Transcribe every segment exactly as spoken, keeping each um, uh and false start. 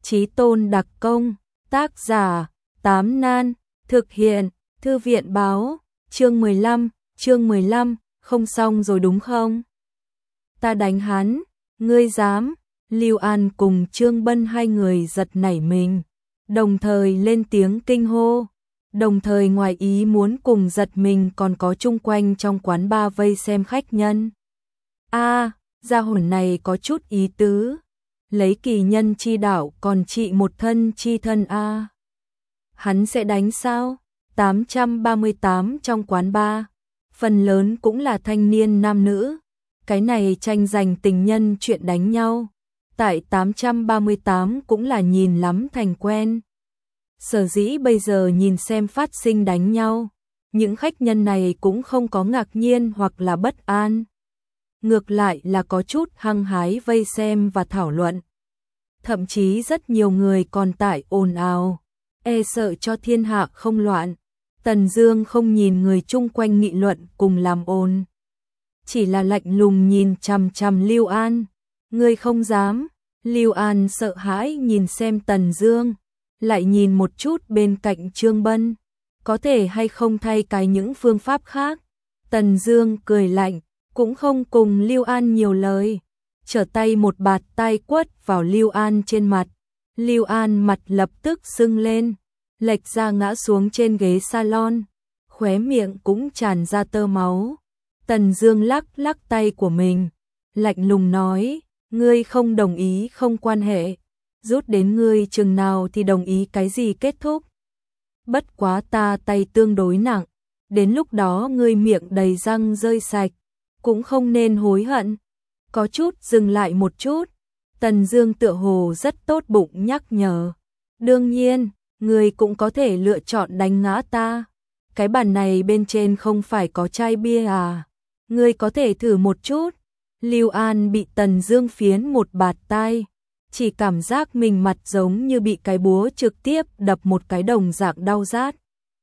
Chí tôn đặc công, tác giả, Tám Nan, thực hiện, Thư viện báo, chương mười lăm, chương mười lăm, không xong rồi đúng không? Ta đánh hắn, ngươi dám? Lưu An cùng Trương Bân hai người giật nảy mình, đồng thời lên tiếng kinh hô, đồng thời ngoài ý muốn cùng giật mình còn có chung quanh trong quán bar vây xem khách nhân. A, gia hồn này có chút ý tứ, lấy kỳ nhân chi đạo còn trị một thân chi thân a. Hắn sẽ đánh sao? tám trăm ba mươi tám trong quán bar, phần lớn cũng là thanh niên nam nữ, cái này tranh giành tình nhân chuyện đánh nhau, tại tám trăm ba mươi tám cũng là nhìn lắm thành quen. Sở dĩ bây giờ nhìn xem phát sinh đánh nhau, những khách nhân này cũng không có ngạc nhiên hoặc là bất an. Ngược lại là có chút hăng hái vây xem và thảo luận. Thậm chí rất nhiều người còn tải ồn ào, e sợ cho thiên hạ không loạn. Tần Dương không nhìn người chung quanh nghị luận cùng làm ồn, chỉ là lạnh lùng nhìn chằm chằm Lưu An. Ngươi không dám? Lưu An sợ hãi nhìn xem Tần Dương, lại nhìn một chút bên cạnh Trương Bân, có thể hay không thay cái những phương pháp khác. Tần Dương cười lạnh, cũng không cùng Lưu An nhiều lời, trở tay một bạt tay quất vào Lưu An trên mặt. Lưu An mặt lập tức sưng lên, lệch ra ngã xuống trên ghế salon, khóe miệng cũng tràn ra tơ máu. Tần Dương lắc lắc tay của mình, lạnh lùng nói, ngươi không đồng ý không quan hệ, rút đến ngươi chừng nào thì đồng ý cái gì kết thúc. Bất quá ta tay tương đối nặng, đến lúc đó ngươi miệng đầy răng rơi sạch, cũng không nên hối hận. Có chút dừng lại một chút, Tần Dương tựa hồ rất tốt bụng nhắc nhở, đương nhiên, ngươi cũng có thể lựa chọn đánh ngã ta. Cái bàn này bên trên không phải có chai bia à? Ngươi có thể thử một chút. Lưu An bị Tần Dương phiến một bạt tai, chỉ cảm giác mình mặt giống như bị cái búa trực tiếp đập một cái đồng dạng đau rát.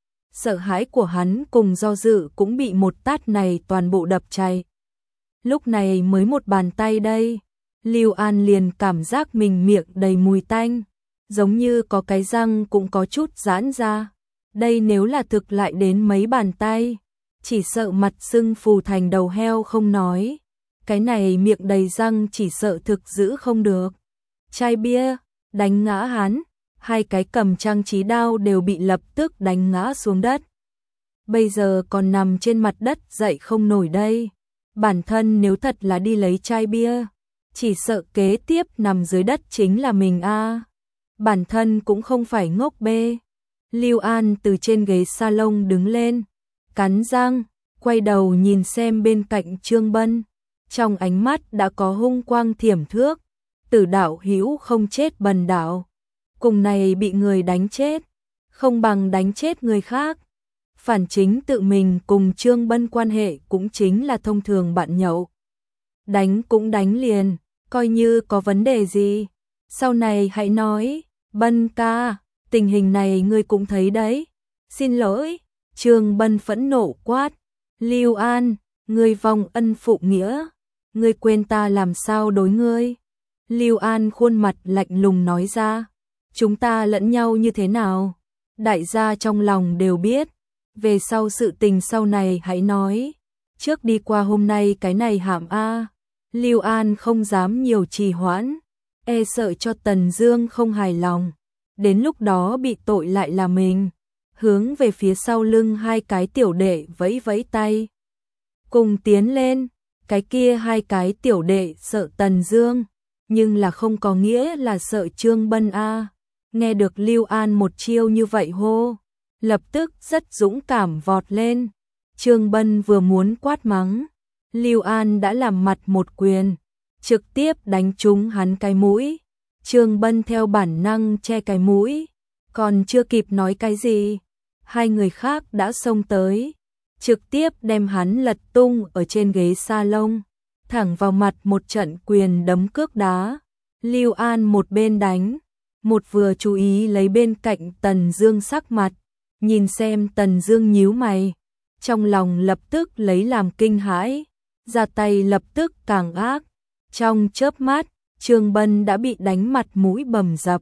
Sợ hãi của hắn cùng do dự cũng bị một tát này toàn bộ đập chay. Lúc này mới một bàn tay đây, Lưu An liền cảm giác mình miệng đầy mùi tanh, giống như có cái răng cũng có chút giãn ra. Đây nếu là thực lại đến mấy bàn tay, chỉ sợ mặt sưng phù thành đầu heo không nói. Cái này miệng đầy răng chỉ sợ thực giữ không được. Chai bia, đánh ngã hắn, hai cái cầm trang trí đao đều bị lập tức đánh ngã xuống đất. Bây giờ còn nằm trên mặt đất dậy không nổi đây. Bản thân nếu thật là đi lấy chai bia, chỉ sợ kế tiếp nằm dưới đất chính là mình a. Bản thân cũng không phải ngốc bê. Lưu An từ trên ghế salon đứng lên, cắn răng, quay đầu nhìn xem bên cạnh Trương Bân, trong ánh mắt đã có hung quang thiểm thước. Tử đạo hữu không chết bần đạo, cùng này bị người đánh chết, không bằng đánh chết người khác. Phản chính tự mình cùng Trương Bân quan hệ cũng chính là thông thường bạn nhậu. Đánh cũng đánh liền, coi như có vấn đề gì, sau này hãy nói. Bân ca, tình hình này ngươi cũng thấy đấy. Xin lỗi, Trương Bân phẫn nộ quát. Lưu An, ngươi vong ân phụ nghĩa, ngươi quên ta làm sao đối ngươi. Lưu An khuôn mặt lạnh lùng nói ra, chúng ta lẫn nhau như thế nào, đại gia trong lòng đều biết, về sau sự tình sau này hãy nói, trước đi qua hôm nay cái này hạm a. Lưu An không dám nhiều trì hoãn, e sợ cho Tần Dương không hài lòng, đến lúc đó bị tội lại là mình. Hướng về phía sau lưng hai cái tiểu đệ vẫy vẫy tay, cùng tiến lên. Cái kia hai cái tiểu đệ sợ Tần Dương, nhưng là không có nghĩa là sợ Trương Bân a. Nghe được Lưu An một chiêu như vậy hô, lập tức rất dũng cảm vọt lên. Trương Bân vừa muốn quát mắng, Lưu An đã làm mặt một quyền, trực tiếp đánh trúng hắn cái mũi. Trương Bân theo bản năng che cái mũi, còn chưa kịp nói cái gì, hai người khác đã xông tới, trực tiếp đem hắn lật tung ở trên ghế salon, thẳng vào mặt một trận quyền đấm cước đá. Lưu An một bên đánh, một vừa chú ý lấy bên cạnh Tần Dương sắc mặt, nhìn xem Tần Dương nhíu mày, trong lòng lập tức lấy làm kinh hãi, ra tay lập tức càng ác. Trong chớp mắt, Trương Bân đã bị đánh mặt mũi bầm dập,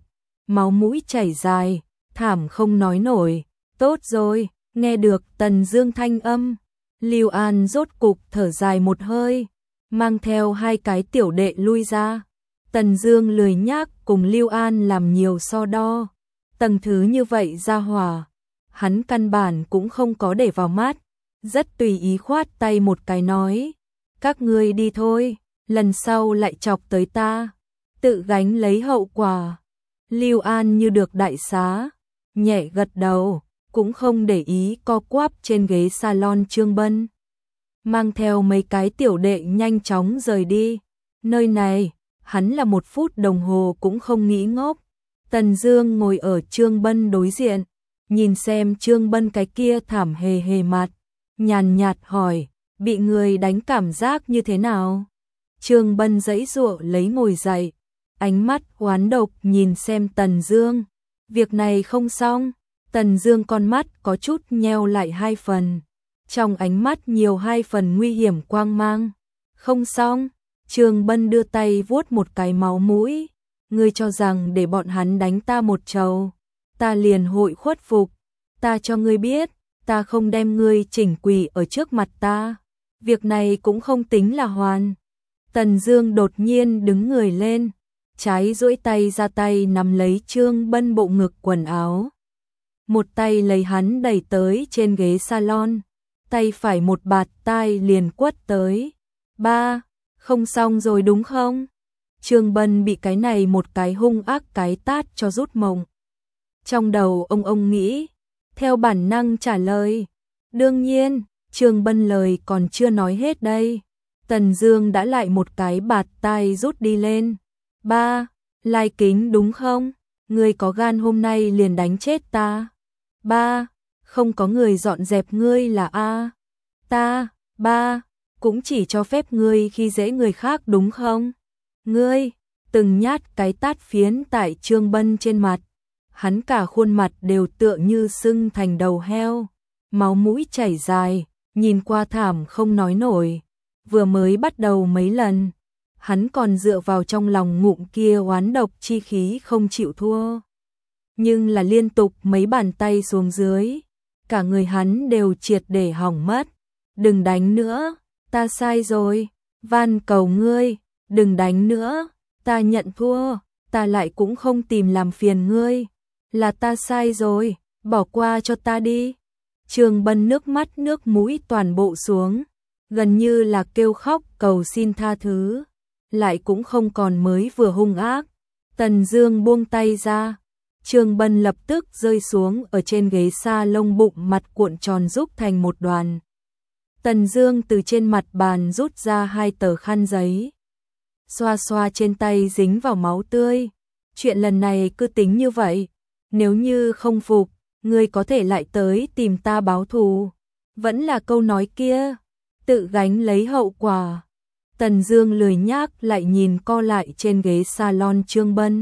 máu mũi chảy dài, thảm không nói nổi. Tốt rồi, nghe được Tần Dương thanh âm, Lưu An rốt cục thở dài một hơi, mang theo hai cái tiểu đệ lui ra. Tần Dương lười nhác cùng Lưu An làm nhiều so đo, tầng thứ như vậy ra hỏa, hắn căn bản cũng không có để vào mắt, rất tùy ý khoát tay một cái nói, các ngươi đi thôi, lần sau lại chọc tới ta, tự gánh lấy hậu quả. Lưu An như được đại xá, nhẹ gật đầu, cũng không để ý co quắp trên ghế salon. Trương Bân mang theo mấy cái tiểu đệ nhanh chóng rời đi. Nơi này, hắn là một phút đồng hồ cũng không nghĩ ngốc. Tần Dương ngồi ở Trương Bân đối diện, nhìn xem Trương Bân cái kia thảm hề hề mặt, nhàn nhạt hỏi, bị người đánh cảm giác như thế nào? Trương Bân giãy giụa lấy ngồi dậy, ánh mắt oán độc nhìn xem Tần Dương. Việc này không xong. Tần Dương con mắt có chút nheo lại hai phần, trong ánh mắt nhiều hai phần nguy hiểm quang mang. Không xong. Trương Bân đưa tay vuốt một cái máu mũi, ngươi cho rằng để bọn hắn đánh ta một trầu, ta liền hội khuất phục? Ta cho ngươi biết, ta không đem ngươi chỉnh quỳ ở trước mặt ta, việc này cũng không tính là hoàn. Tần Dương đột nhiên đứng người lên, trái duỗi tay ra tay nắm lấy Trương Bân bộ ngực quần áo, một tay lấy hắn đẩy tới trên ghế salon, tay phải một bạt tai liền quất tới. Ba, không xong rồi đúng không? Trương Bân bị cái này một cái hung ác cái tát cho rút mộng. Trong đầu ông ông nghĩ, theo bản năng trả lời, đương nhiên. Trương Bân lời còn chưa nói hết đây, Tần Dương đã lại một cái bạt tai rút đi lên. Ba, Lai Kính đúng không? Ngươi có gan hôm nay liền đánh chết ta. Ba, không có người dọn dẹp ngươi là a. Ta, ba, cũng chỉ cho phép ngươi khi dễ người khác đúng không? Ngươi, từng nhát cái tát phiến tại Trương Bân trên mặt, hắn cả khuôn mặt đều tựa như sưng thành đầu heo, máu mũi chảy dài, nhìn qua thảm không nói nổi. Vừa mới bắt đầu mấy lần, hắn còn dựa vào trong lòng ngụm kia oán độc chi khí không chịu thua. Nhưng là liên tục mấy bàn tay xuống dưới, cả người hắn đều triệt để hỏng mất. Đừng đánh nữa, ta sai rồi, van cầu ngươi, đừng đánh nữa, ta nhận thua, ta lại cũng không tìm làm phiền ngươi, là ta sai rồi, bỏ qua cho ta đi. Trương Bân nước mắt nước mũi toàn bộ xuống, gần như là kêu khóc cầu xin tha thứ, lại cũng không còn mới vừa hung ác. Tần Dương buông tay ra, Trương Bân lập tức rơi xuống ở trên ghế salon, bụng mặt cuộn tròn rúc thành một đoàn. Tần Dương từ trên mặt bàn rút ra hai tờ khăn giấy, xoa xoa trên tay dính vào máu tươi. Chuyện lần này cứ tính như vậy, nếu như không phục, ngươi có thể lại tới tìm ta báo thù. Vẫn là câu nói kia, tự gánh lấy hậu quả. Tần Dương lười nhác lại nhìn co lại trên ghế salon Trương Bân,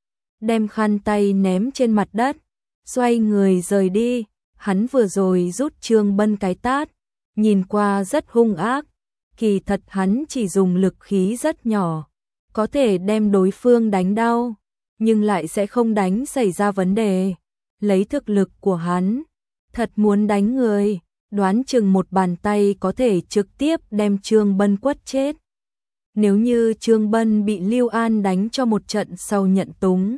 đem khăn tay ném trên mặt đất, xoay người rời đi. Hắn vừa rồi rút Trương Bân cái tát, nhìn qua rất hung ác, kỳ thật hắn chỉ dùng lực khí rất nhỏ, có thể đem đối phương đánh đau, nhưng lại sẽ không đánh xảy ra vấn đề. Lấy thực lực của hắn, thật muốn đánh người, đoán chừng một bàn tay có thể trực tiếp đem Trương Bân quất chết. Nếu như Trương Bân bị Lưu An đánh cho một trận sau nhận túng,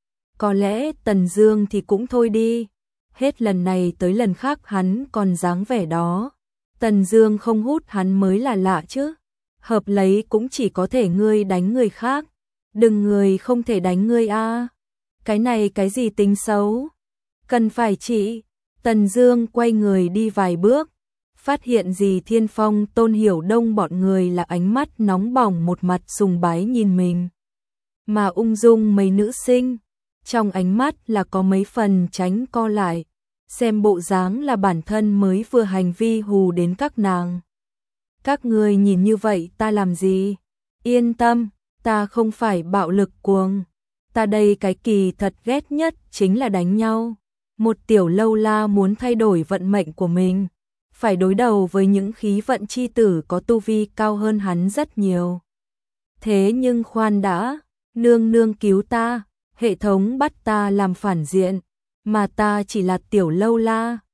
có lẽ Tần Dương thì cũng thôi đi. Hết lần này tới lần khác hắn còn dáng vẻ đó. Tần Dương không hút hắn mới là lạ chứ. Hợp lấy cũng chỉ có thể ngươi đánh người khác, đừng người không thể đánh ngươi a. À. Cái này cái gì tính xấu? Cần phải chỉ. Tần Dương quay người đi vài bước, phát hiện gì Thiên Phong, Tôn Hiểu Đông bọn người là ánh mắt nóng bỏng, một mặt sùng bái nhìn mình. Mà ung dung mấy nữ sinh, trong ánh mắt là có mấy phần tránh co lại, xem bộ dáng là bản thân mới vừa hành vi hù đến các nàng. Các người nhìn như vậy ta làm gì? Yên tâm, ta không phải bạo lực cuồng. Ta đây cái kỳ thật ghét nhất chính là đánh nhau. Một tiểu lâu la muốn thay đổi vận mệnh của mình, phải đối đầu với những khí vận chi tử có tu vi cao hơn hắn rất nhiều. Thế nhưng khoan đã, nương nương cứu ta, Hệ thống bắt ta làm phản diện, mà ta chỉ là tiểu lâu la.